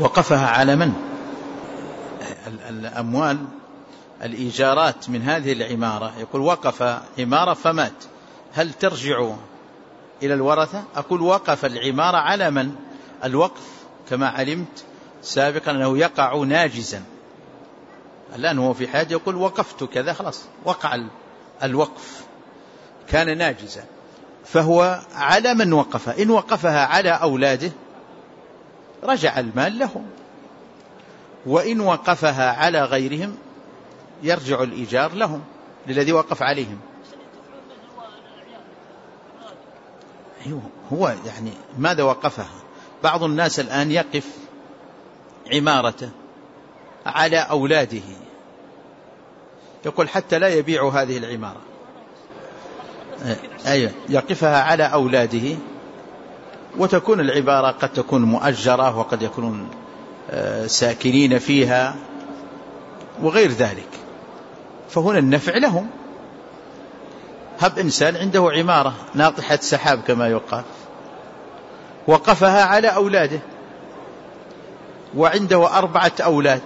وقفها على من؟ الأموال الإيجارات من هذه العمارة، يقول وقف عمارة فمات، هل ترجع إلى الورثة؟ أقول وقف العمارة على من؟ الوقف كما علمت سابقا أنه يقع ناجزا، الآن هو في حاجة يقول وقفت كذا، خلاص وقع الوقف، كان ناجزا، فهو على من وقفها. إن وقفها على أولاده رجع المال لهم، وإن وقفها على غيرهم يرجع الإيجار لهم للذي وقف عليهم. هو يعني ماذا وقفها؟ بعض الناس الآن يقف عمارته على أولاده، يقول حتى لا يبيع هذه العمارة، أيوة يقفها على أولاده، وتكون العبارة قد تكون مؤجرة وقد يكونون ساكنين فيها وغير ذلك، فهنا النفع لهم. هب إنسان عنده عمارة ناطحة سحاب كما يقال، وقفها على أولاده، وعنده 4 أولاد،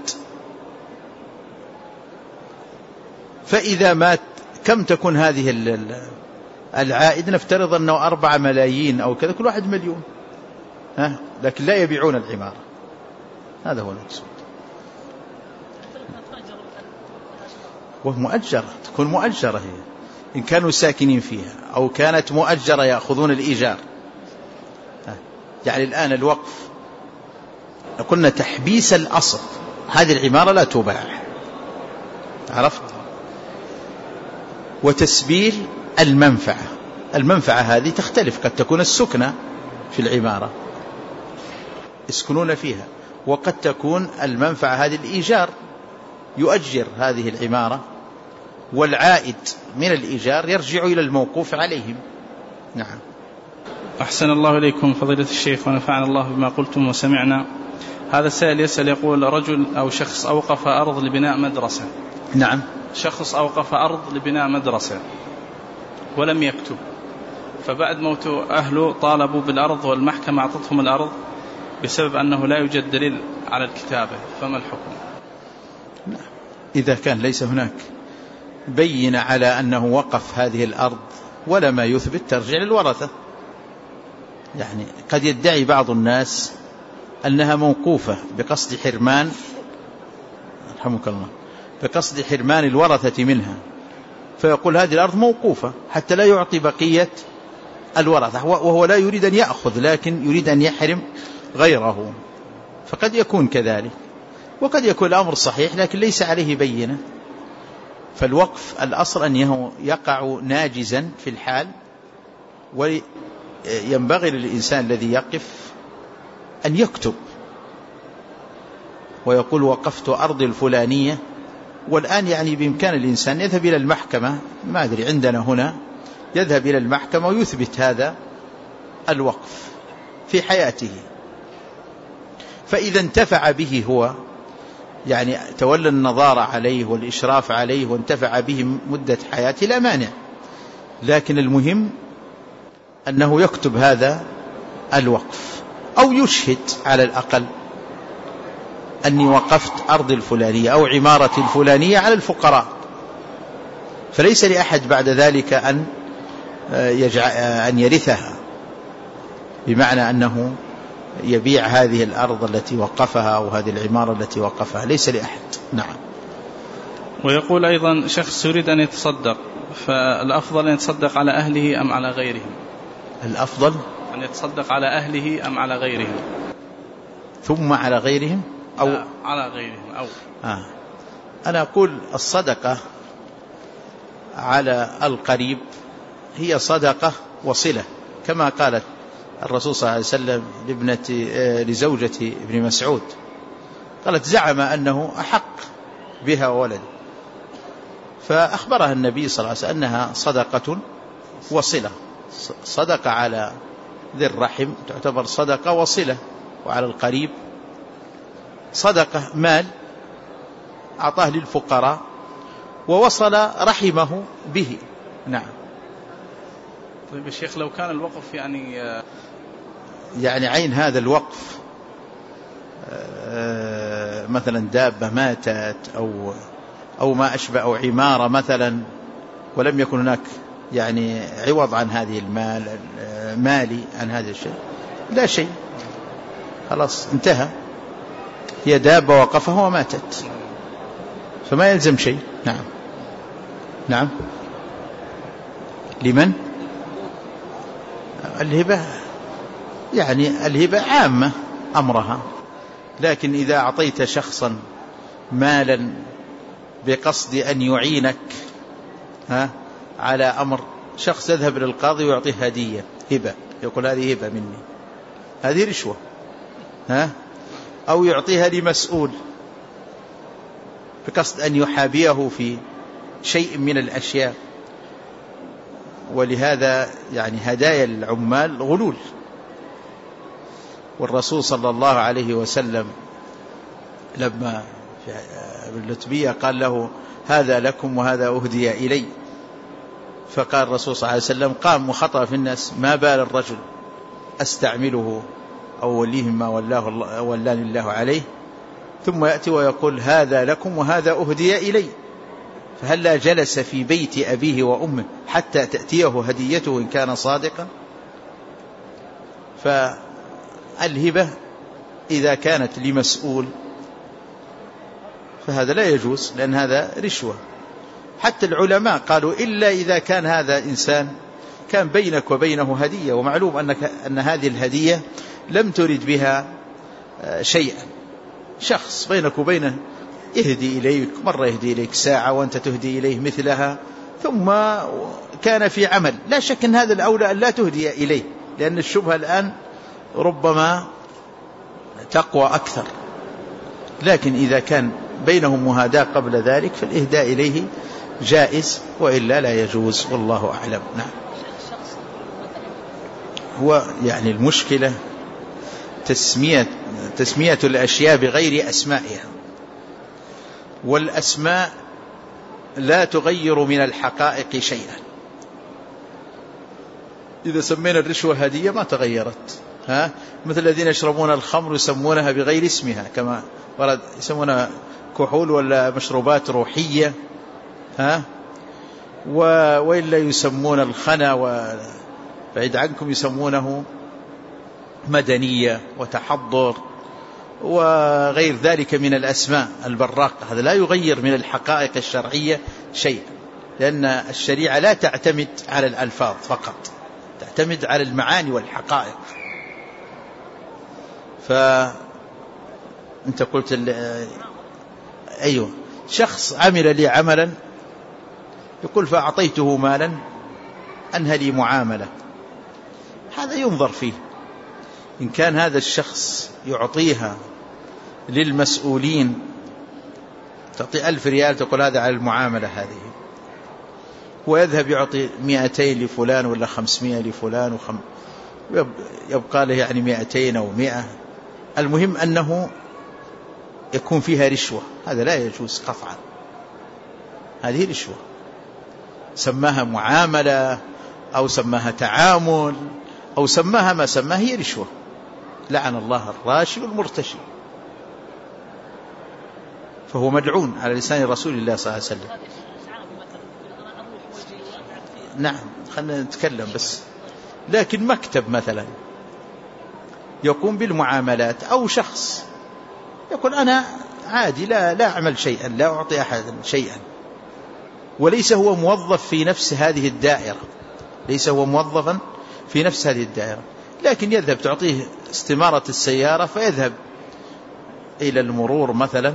فإذا مات كم تكون هذه العائد؟ نفترض أنه 4 ملايين أو كذا، كل واحد مليون، لكن لا يبيعون العمارة، هذا هو المقصود. ومؤجرة، تكون مؤجرة هي إن كانوا ساكنين فيها، أو كانت مؤجرة يأخذون الإيجار. يعني الآن الوقف قلنا تحبيس الأصل، هذه العمارة لا تباع، عرفت؟ وتسبيل المنفعة، المنفعة هذه تختلف، قد تكون السكنة في العمارة يسكنون فيها، وقد تكون المنفعة هذه الإيجار، يؤجر هذه العمارة، والعائد من الإيجار يرجع إلى الموقوف عليهم. نعم. أحسن الله إليكم فضيلة الشيخ ونفعنا الله بما قلتم وسمعنا. هذا السائل يسأل يقول رجل أو شخص أوقف أرض لبناء مدرسة. نعم. شخص أوقف أرض لبناء مدرسة ولم يكتب، فبعد موت أهله طالبوا بالأرض والمحكمة أعطتهم الأرض بسبب أنه لا يوجد دليل على الكتابة، فما الحكم؟ إذا كان ليس هناك بين على أنه وقف هذه الأرض ولا ما يثبت ترجع للورثة. يعني قد يدعي بعض الناس أنها موقوفة بقصد حرمان، رحمك الله، بقصد حرمان الورثة منها، فيقول هذه الأرض موقوفة حتى لا يعطي بقية الورثة، وهو لا يريد أن يأخذ لكن يريد أن يحرم غيره، فقد يكون كذلك، وقد يكون الأمر صحيح لكن ليس عليه بينة. فالوقف الأصل أنه يقع ناجزا في الحال، وينبغي للإنسان الذي يقف أن يكتب ويقول وقفت أرض الفلانية. والآن يعني بإمكان الإنسان يذهب إلى المحكمة، ما أدري عندنا هنا، يذهب إلى المحكمة ويثبت هذا الوقف في حياته، فإذا انتفع به هو، يعني تولى النظارة عليه والإشراف عليه وانتفع به مدة حياته لا مانع، لكن المهم أنه يكتب هذا الوقف، أو يشهد على الأقل أني وقفت أرض الفلانية أو عمارة الفلانية على الفقراء، فليس لأحد بعد ذلك أن يرثها، بمعنى أنه يبيع هذه الأرض التي وقفها أو هذه العمارة التي وقفها، ليس لأحد. نعم. ويقول أيضا شخص يريد أن يتصدق، فالأفضل أن يتصدق على أهله أم على غيرهم؟ الأفضل أن يتصدق على أهله أم على غيرهم؟ ثم على غيرهم أو على غيرهم أو أنا أقول الصدقة على القريب هي صدقة وصلة، كما قالت الرسول صلى الله عليه وسلم لزوجة ابن مسعود، قالت زعم أنه أحق بها وولد، فأخبرها النبي صلى الله عليه وسلم أنها صدقة وصلة. صدقة على ذي الرحم تعتبر صدقة وصلة، وعلى القريب صدقة مال أعطاه للفقراء ووصل رحمه به. نعم. طيب الشيخ، لو كان الوقف يعني عين هذا الوقف مثلا دابة ماتت أو ما أشبه، أو عمارة مثلا، ولم يكن هناك يعني عوض عن هذه مالي عن هذا الشيء، لا شيء، خلاص انتهى، هي دابة وقفها وماتت، فما يلزم شيء. نعم. نعم. لمن؟ الهبة يعني الهبة عامة أمرها، لكن إذا أعطيت شخصا مالا بقصد أن يعينك على أمر، شخص يذهب للقاضي ويعطيه هدية هبة، يقول هذه هبة مني، هذه رشوة، أو يعطيها لمسؤول بقصد أن يحابيه في شيء من الأشياء. ولهذا يعني هدايا العمال غلول. والرسول صلى الله عليه وسلم لما في اللتبية قال له هذا لكم وهذا أهدي إلي، فقال الرسول صلى الله عليه وسلم قام وخطأ في الناس ما بال الرجل أستعمله أو وليه ما ولاني الله عليه، ثم يأتي ويقول هذا لكم وهذا أهدي إلي، فهلا جلس في بيت أبيه وأمه حتى تأتيه هديته إن كان صادقا؟ فالهبة إذا كانت لمسؤول فهذا لا يجوز، لأن هذا رشوة. حتى العلماء قالوا إلا إذا كان هذا إنسان كان بينك وبينه هدية، ومعلوم أن هذه الهدية لم ترد بها شيئا، شخص بينك وبينه يهدي إليك، مرة يهدي إليك ساعة وأنت تهدي إليه مثلها، ثم كان في عمل، لا شك أن هذا الأولى أن لا تهدي إليه، لأن الشبهة الآن ربما تقوى أكثر. لكن إذا كان بينهم مهاداة قبل ذلك فالإهداء إليه جائز، وإلا لا يجوز، والله أعلم. نعم. هو يعني المشكلة تسمية الأشياء بغير أسمائها، والأسماء لا تغير من الحقائق شيئا. إذا سمينا الرشوة هدية ما تغيرت، مثل الذين يشربون الخمر يسمونها بغير اسمها، كما ورد يسمونها كحول ولا مشروبات روحية، وإلا يسمون الخنا وبعيد عنكم يسمونه مدنية وتحضر وغير ذلك من الأسماء البراقة. هذا لا يغير من الحقائق الشرعية شيئا، لأن الشريعة لا تعتمد على الألفاظ فقط، تعتمد على المعاني والحقائق. فأنت قلت أيوه، شخص عمل لي عملا يقول فأعطيته مالا أنهى لي معاملة، هذا ينظر فيه. إن كان هذا الشخص يعطيها للمسؤولين، تعطي 1000 ريال تقول هذا على المعاملة هذه، ويذهب يعطي 200 لفلان ولا 500 لفلان يبقى له يعني 200 أو 100، المهم أنه يكون فيها رشوة، هذا لا يجوز قطعا، هذه رشوة، سماها معاملة أو سماها تعامل أو سماها ما سماها، هي رشوة، لعن الله الراشي والمرتشي، فهو ملعون على لسان رسول الله صلى الله عليه وسلم. نعم، خلنا نتكلم بس. لكن مكتب مثلا يقوم بالمعاملات، أو شخص يقول أنا عادي لا أعمل شيئا، لا أعطي أحد شيئا، وليس هو موظف في نفس هذه الدائرة، ليس هو موظفا في نفس هذه الدائرة، لكن يذهب تعطيه استمارة السيارة فيذهب إلى المرور مثلا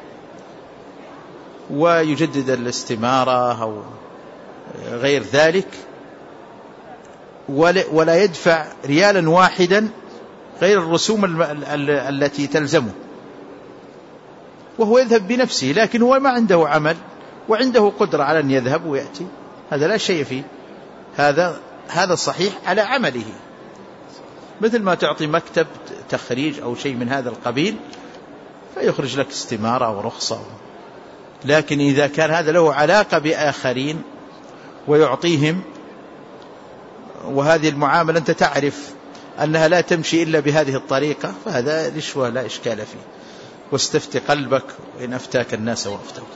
ويجدد الاستمارة أو غير ذلك، ولا يدفع ريالا واحدا غير الرسوم التي تلزمه، وهو يذهب بنفسه، لكن هو ما عنده عمل وعنده قدرة على أن يذهب ويأتي، هذا لا شيء فيه، هذا صحيح على عمله، مثل ما تعطي مكتب تخريج أو شيء من هذا القبيل فيخرج لك استمارة أو رخصة. لكن إذا كان هذا له علاقة بآخرين ويعطيهم، وهذه المعاملة أنت تعرف أنها لا تمشي إلا بهذه الطريقة، فهذا رشوة لا إشكال فيه. واستفت قلبك وإن أفتاك الناس وأفتوك.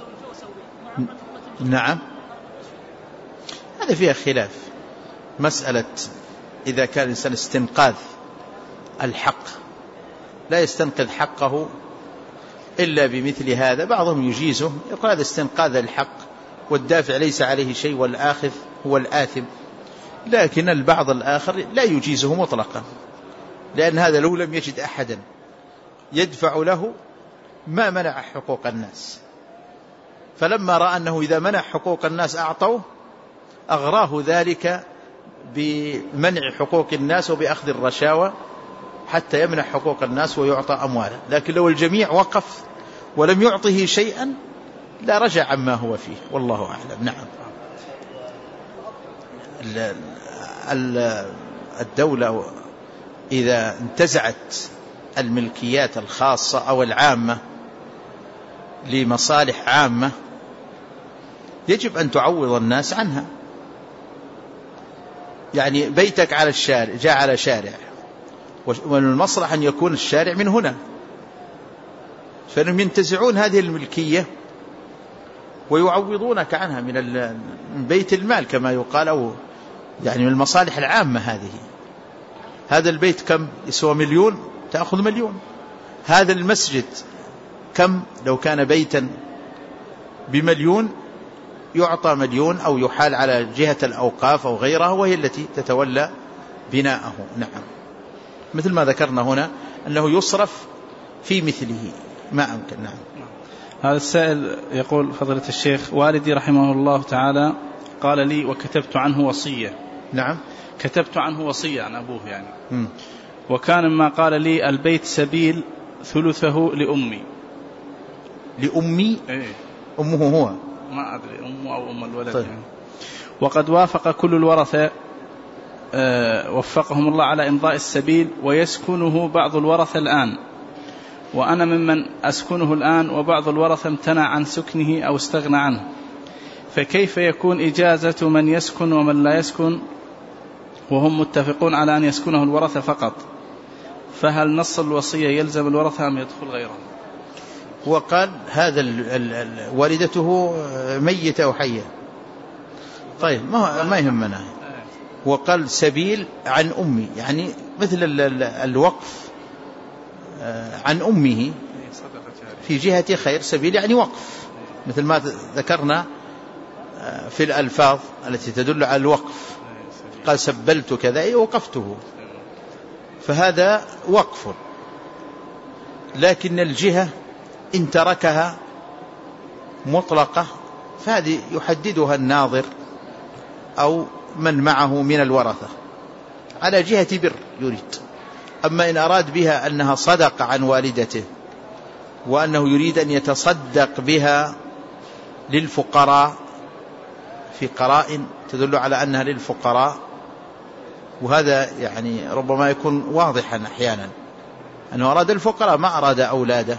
نعم، هذا فيها خلاف. مسألة إذا كان الإنسان استنقاذ الحق لا يستنقذ حقه إلا بمثل هذا، بعضهم يجيزه، يقول هذا استنقاذ الحق والدافع ليس عليه شيء والآخذ هو الآثم. لكن البعض الآخر لا يجيزه مطلقا، لأن هذا لو لم يجد أحدا يدفع له ما منع حقوق الناس، فلما رأى أنه إذا منع حقوق الناس أعطوه أغراه ذلك بمنع حقوق الناس وبأخذ الرشاوى حتى يمنع حقوق الناس ويعطى أمواله. لكن لو الجميع وقف ولم يعطه شيئا لا رجع عما هو فيه، والله أعلم. نعم. الدولة إذا انتزعت الملكيات الخاصة أو العامة لمصالح عامة يجب أن تعوض الناس عنها. يعني بيتك على الشارع، جاء على شارع، ومن المصلحة أن يكون الشارع من هنا، فإنهم ينتزعون هذه الملكية ويعوضونك عنها من بيت المال كما يقال، أو يعني من المصالح العامة هذه. هذا البيت كم يسوى؟ 1,000,000، تأخذ 1,000,000. هذا المسجد كم لو كان بيتا ب1,000,000 يعطى 1,000,000 أو يحال على جهة الأوقاف أو غيرها وهي التي تتولى بناءه. نعم، مثل ما ذكرنا هنا أنه يصرف في مثله ما أمكن. نعم. هذا السائل يقول: فضيلة الشيخ، والدي رحمه الله تعالى قال لي وكتبت عنه وصية. نعم، كتبت عنه وصية عن أبوه يعني. وكان مما قال لي: البيت سبيل ثلثه لأمي. لأمي؟ إيه؟ أمه هو؟ ما أدري أمه أو أم الولد. طيب. يعني. وقد وافق كل الورثة وفقهم الله على إمضاء السبيل، ويسكنه بعض الورثة الآن، وأنا ممن أسكنه الآن، وبعض الورثة امتنع عن سكنه أو استغنى عنه، فكيف يكون إجازة من يسكن ومن لا يسكن وهم متفقون على أن يسكنه الورثة فقط؟ فهل نص الوصية يلزم الورثة أم يدخل غيرهم؟ وقال هذا والدته ميتة أو حية. طيب ما يهمنا. وقال سبيل عن أمي، يعني مثل الوقف عن أمه في جهة خير، سبيل يعني وقف، مثل ما ذكرنا في الألفاظ التي تدل على الوقف. قال سبلت كذا أي وقفته، فهذا وقف. لكن الجهة إن تركها مطلقة فهذه يحددها الناظر أو من معه من الورثة على جهة بر يريد. أما إن أراد بها أنها صدق عن والدته وأنه يريد أن يتصدق بها للفقراء في قرائن تدل على أنها للفقراء، وهذا يعني ربما يكون واضحا أحيانا أنه أراد الفقراء ما أراد أولاده،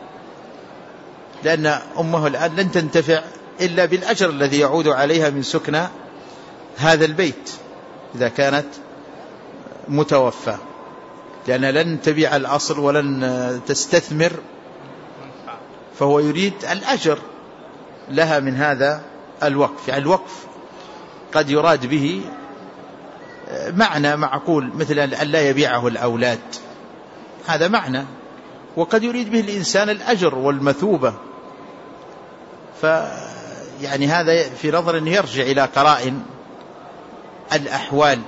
لأن أمه الآن لن تنتفع إلا بالأجر الذي يعود عليها من سكن هذا البيت إذا كانت متوفى، لأن لن تبيع الأصل ولن تستثمر، فهو يريد الأجر لها من هذا الوقف. يعني الوقف قد يراد به معنى معقول مثل أن لا يبيعه الأولاد، هذا معنى، وقد يريد به الإنسان الأجر والمثوبة. فيعني هذا في نظر أنه يرجع إلى قرائن الأحوال.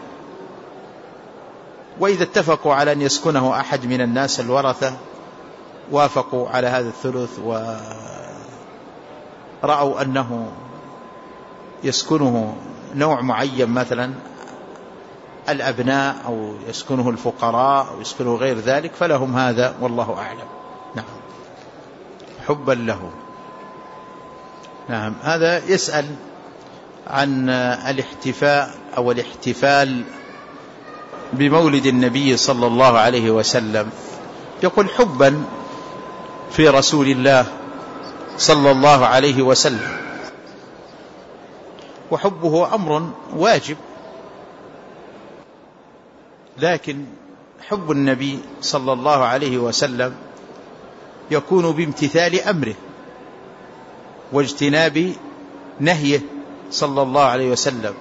وإذا اتفقوا على أن يسكنه أحد من الناس الورثة وافقوا على هذا الثلث ورأوا أنه يسكنه نوع معين مثلا الأبناء أو يسكنه الفقراء أو يسكنه غير ذلك فلهم هذا، والله أعلم. نعم، حبا له. نعم. هذا يسأل عن الاحتفاء أو الاحتفال بمولد النبي صلى الله عليه وسلم، يقول حبا في رسول الله صلى الله عليه وسلم، وحبه أمر واجب، لكن حب النبي صلى الله عليه وسلم يكون بامتثال أمره واجتناب نهيه صلى الله عليه وسلم،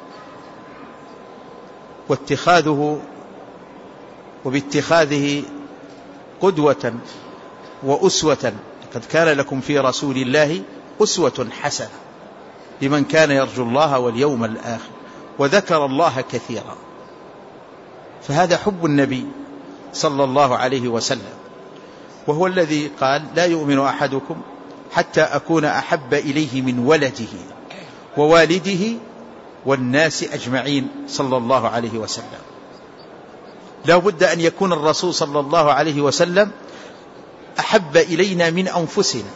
وباتخاذه قدوة وأسوة. قد كان لكم في رسول الله أسوة حسنة لمن كان يرجو الله واليوم الآخر وذكر الله كثيرا. فهذا حب النبي صلى الله عليه وسلم، وهو الذي قال: لا يؤمن أحدكم حتى أكون أحب إليه من ولده ووالده والناس أجمعين صلى الله عليه وسلم. لا بد أن يكون الرسول صلى الله عليه وسلم أحب إلينا من أنفسنا.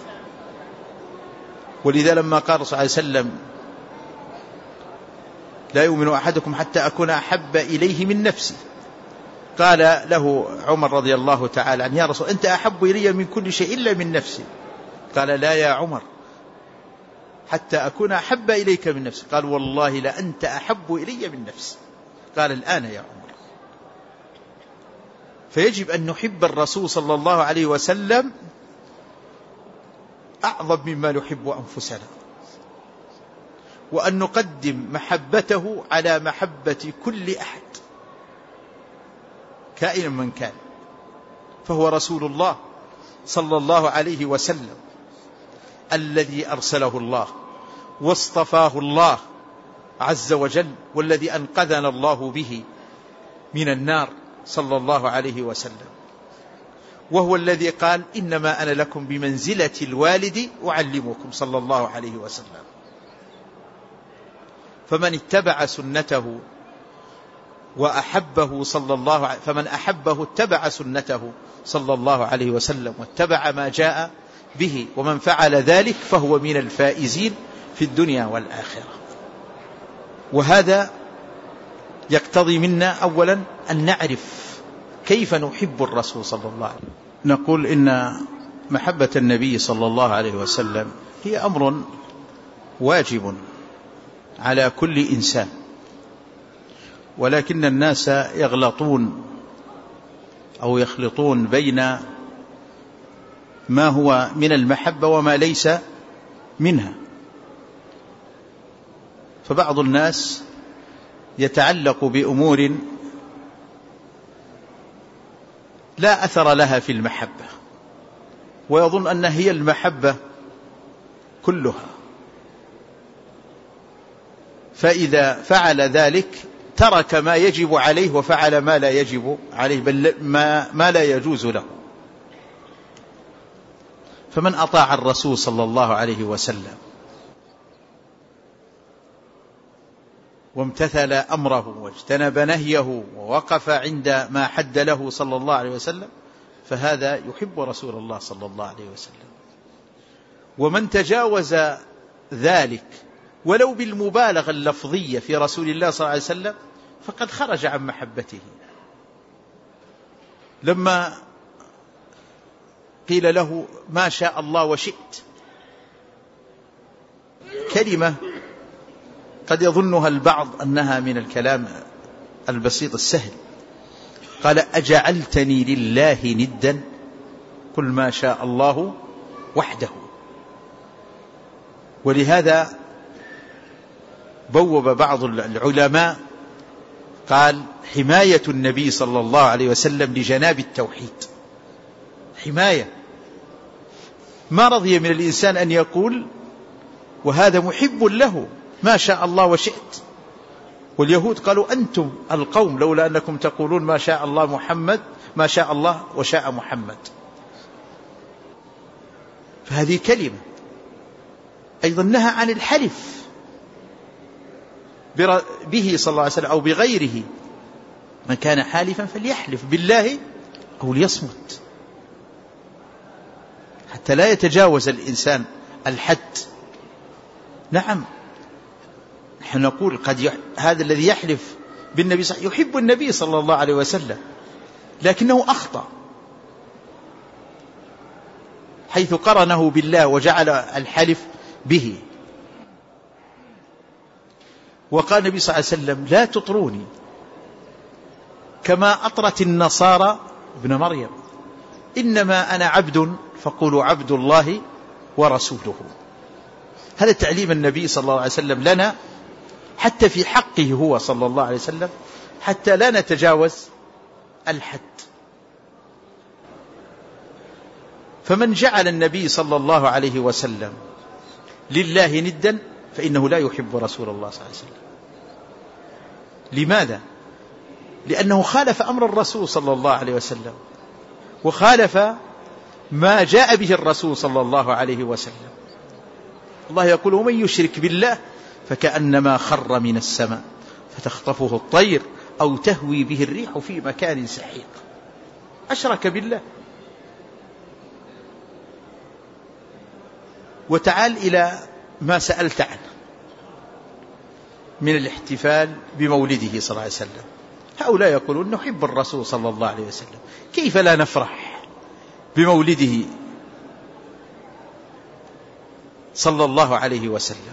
ولذا لما قال صلى الله عليه وسلم: لا يؤمن أحدكم حتى أكون أحب إليه من نفسي، قال له عمر رضي الله تعالى عنه: يا رسول أنت أحب إلي من كل شيء إلا من نفسي. قال: لا يا عمر، حتى أكون أحب إليك من نفسي. قال: والله لأنت أحب إلي من نفسي. قال: الآن يا عمر. فيجب أن نحب الرسول صلى الله عليه وسلم أعظم مما نحب أنفسنا، وأن نقدم محبته على محبة كل أحد كائنا من كان، فهو رسول الله صلى الله عليه وسلم الذي أرسله الله واصطفاه الله عز وجل، والذي أنقذنا الله به من النار صلى الله عليه وسلم. وهو الذي قال: إنما أنا لكم بمنزلة الوالد أعلمكم صلى الله عليه وسلم. فمن اتبع سنته وأحبه فمن أحبه اتبع سنته صلى الله عليه وسلم واتبع ما جاء به، ومن فعل ذلك فهو من الفائزين في الدنيا والآخرة. وهذا يقتضي منا أولا أن نعرف كيف نحب الرسول صلى الله عليه وسلم. نقول إن محبة النبي صلى الله عليه وسلم هي أمر واجب على كل إنسان، ولكن الناس يغلطون أو يخلطون بين ما هو من المحبة وما ليس منها. فبعض الناس يتعلق بأمور لا أثر لها في المحبة، ويظن أن هي المحبة كلها، فإذا فعل ذلك ترك ما يجب عليه وفعل ما لا يجب عليه، بل ما لا يجوز له. فمن أطاع الرسول صلى الله عليه وسلم وامتثل أمره واجتنب نهيه ووقف عند ما حد له صلى الله عليه وسلم، فهذا يحب رسول الله صلى الله عليه وسلم. ومن تجاوز ذلك ولو بالمبالغة اللفظية في رسول الله صلى الله عليه وسلم فقد خرج عن محبته. لما قيل له: ما شاء الله وشئت، كلمة قد يظنها البعض أنها من الكلام البسيط السهل. قال: أجعلتني لله ندا؟ قل ما شاء الله وحده. ولهذا بوب بعض العلماء قال: حماية النبي صلى الله عليه وسلم لجناب التوحيد، حماية. ما رضي من الإنسان أن يقول وهذا محب له: ما شاء الله وشئت. واليهود قالوا: أنتم القوم لولا أنكم تقولون ما شاء الله محمد، ما شاء الله وشاء محمد. فهذه كلمة. أيضا نهى عن الحلف به صلى الله عليه وسلم أو بغيره. من كان حالفا فليحلف بالله أو ليصمت، حتى لا يتجاوز الإنسان الحد. نعم، نحن نقول هذا الذي يحلف بالنبي يحب النبي صلى الله عليه وسلم، لكنه أخطأ حيث قرنه بالله وجعل الحلف به. وقال النبي صلى الله عليه وسلم: لا تطروني كما أطرت النصارى ابن مريم: إنما أنا عبد فقولوا عبد الله ورسوله. هذا تعليم النبي صلى الله عليه وسلم لنا حتى في حقه هو صلى الله عليه وسلم، حتى لا نتجاوز الحد. فمن جعل النبي صلى الله عليه وسلم لله ندا فإنه لا يحب رسول الله صلى الله عليه وسلم. لماذا؟ لأنه خالف أمر الرسول صلى الله عليه وسلم، وخالف ما جاء به الرسول صلى الله عليه وسلم. الله يقول: ومن يشرك بالله فكأنما خر من السماء فتخطفه الطير أو تهوي به الريح في مكان سحيق. أشرك بالله. وتعال إلى ما سألت عنه من الاحتفال بمولده صلى الله عليه وسلم. هؤلاء يقولون نحب الرسول صلى الله عليه وسلم، كيف لا نفرح بمولده صلى الله عليه وسلم؟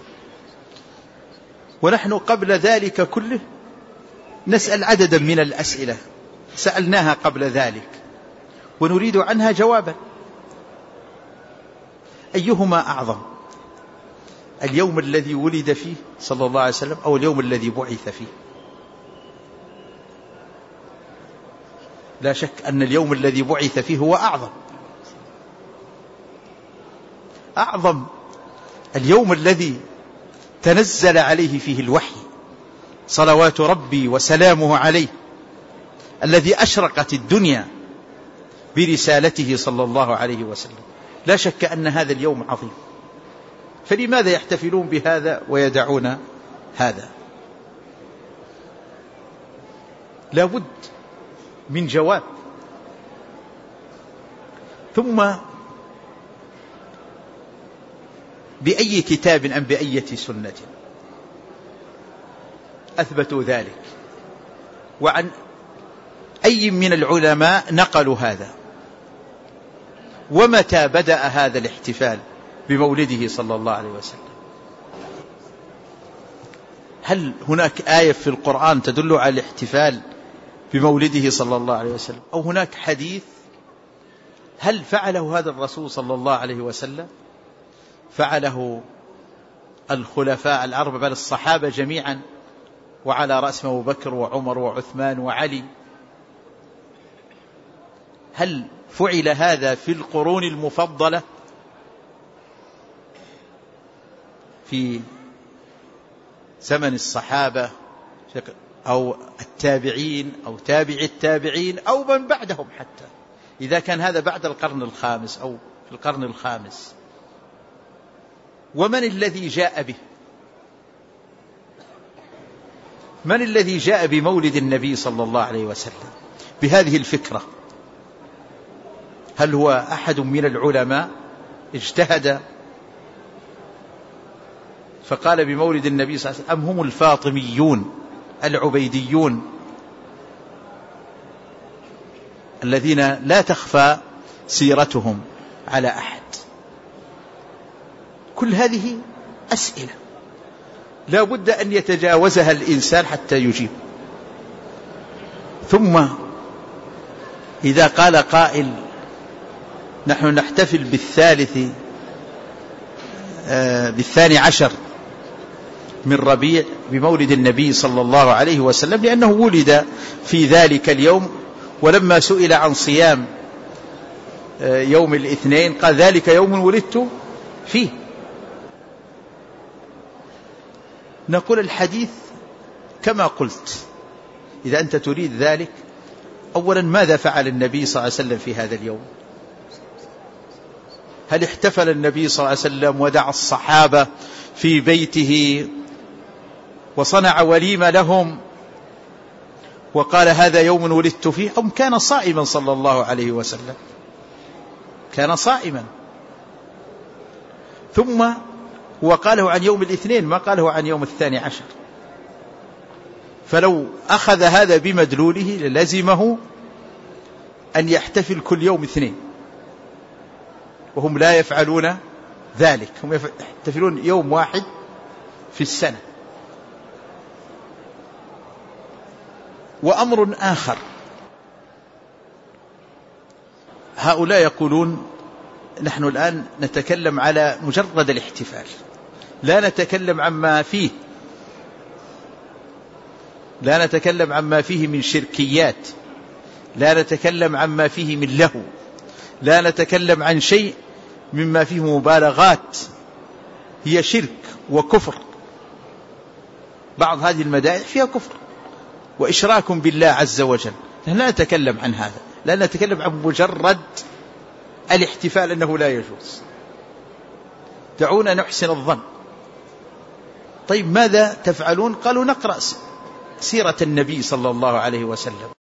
ونحن قبل ذلك كله نسأل عددا من الأسئلة سألناها قبل ذلك ونريد عنها جوابا. أيهما أعظم، اليوم الذي ولد فيه صلى الله عليه وسلم أو اليوم الذي بعث فيه؟ لا شك أن اليوم الذي بعث فيه هو أعظم. اليوم الذي تنزل عليه فيه الوحي صلوات ربي وسلامه عليه، الذي أشرقت الدنيا برسالته صلى الله عليه وسلم. لا شك أن هذا اليوم عظيم، فلماذا يحتفلون بهذا ويدعون هذا؟ لا بد من جواب. ثم بأي كتاب أم بأية سنة أثبتوا ذلك؟ وعن أي من العلماء نقلوا هذا؟ ومتى بدأ هذا الاحتفال بمولده صلى الله عليه وسلم؟ هل هناك آية في القرآن تدل على الاحتفال بمولده صلى الله عليه وسلم؟ أو هناك حديث؟ هل فعله هذا الرسول صلى الله عليه وسلم؟ فعله الخلفاء الأربعة بل الصحابة جميعا، وعلى رأسهم أبو بكر وعمر وعثمان وعلي. هل فعل هذا في القرون المفضلة في زمن الصحابة أو التابعين أو تابع التابعين أو من بعدهم، حتى إذا كان هذا بعد القرن الخامس أو في القرن الخامس؟ ومن الذي جاء به؟ من الذي جاء بمولد النبي صلى الله عليه وسلم بهذه الفكرة؟ هل هو أحد من العلماء اجتهد فقال بمولد النبي صلى الله عليه وسلم، أم هم الفاطميون العبيديون الذين لا تخفى سيرتهم على أحد؟ كل هذه أسئلة لا بد أن يتجاوزها الإنسان حتى يجيب. ثم إذا قال قائل نحن نحتفل بالثاني عشر من ربيع بمولد النبي صلى الله عليه وسلم لأنه ولد في ذلك اليوم، ولما سئل عن صيام يوم الاثنين قال ذلك يوم ولدت فيه. نقول الحديث كما قلت، إذا أنت تريد ذلك، أولا ماذا فعل النبي صلى الله عليه وسلم في هذا اليوم؟ هل احتفل النبي صلى الله عليه وسلم ودعا الصحابة في بيته وصنع وليمة لهم وقال هذا يوم ولدت فيه، أم كان صائما صلى الله عليه وسلم؟ كان صائما. ثم هو قاله عن يوم الاثنين، ما قاله عن يوم الثاني عشر. فلو أخذ هذا بمدلوله للزمه أن يحتفل كل يوم اثنين، وهم لا يفعلون ذلك، هم يحتفلون يوم واحد في السنة. وأمر آخر هؤلاء يقولون نحن الآن نتكلم على مجرد الاحتفال، لا نتكلم عما فيه من شركيات، لا نتكلم عما فيه من لهو، لا نتكلم عن شيء مما فيه مبالغات هي شرك وكفر. بعض هذه المدائح فيها كفر وإشراك بالله عز وجل، لا نتكلم عن هذا، لا نتكلم عن مجرد الاحتفال أنه لا يجوز. دعونا نحسن الظن. طيب ماذا تفعلون؟ قالوا نقرأ سيرة النبي صلى الله عليه وسلم.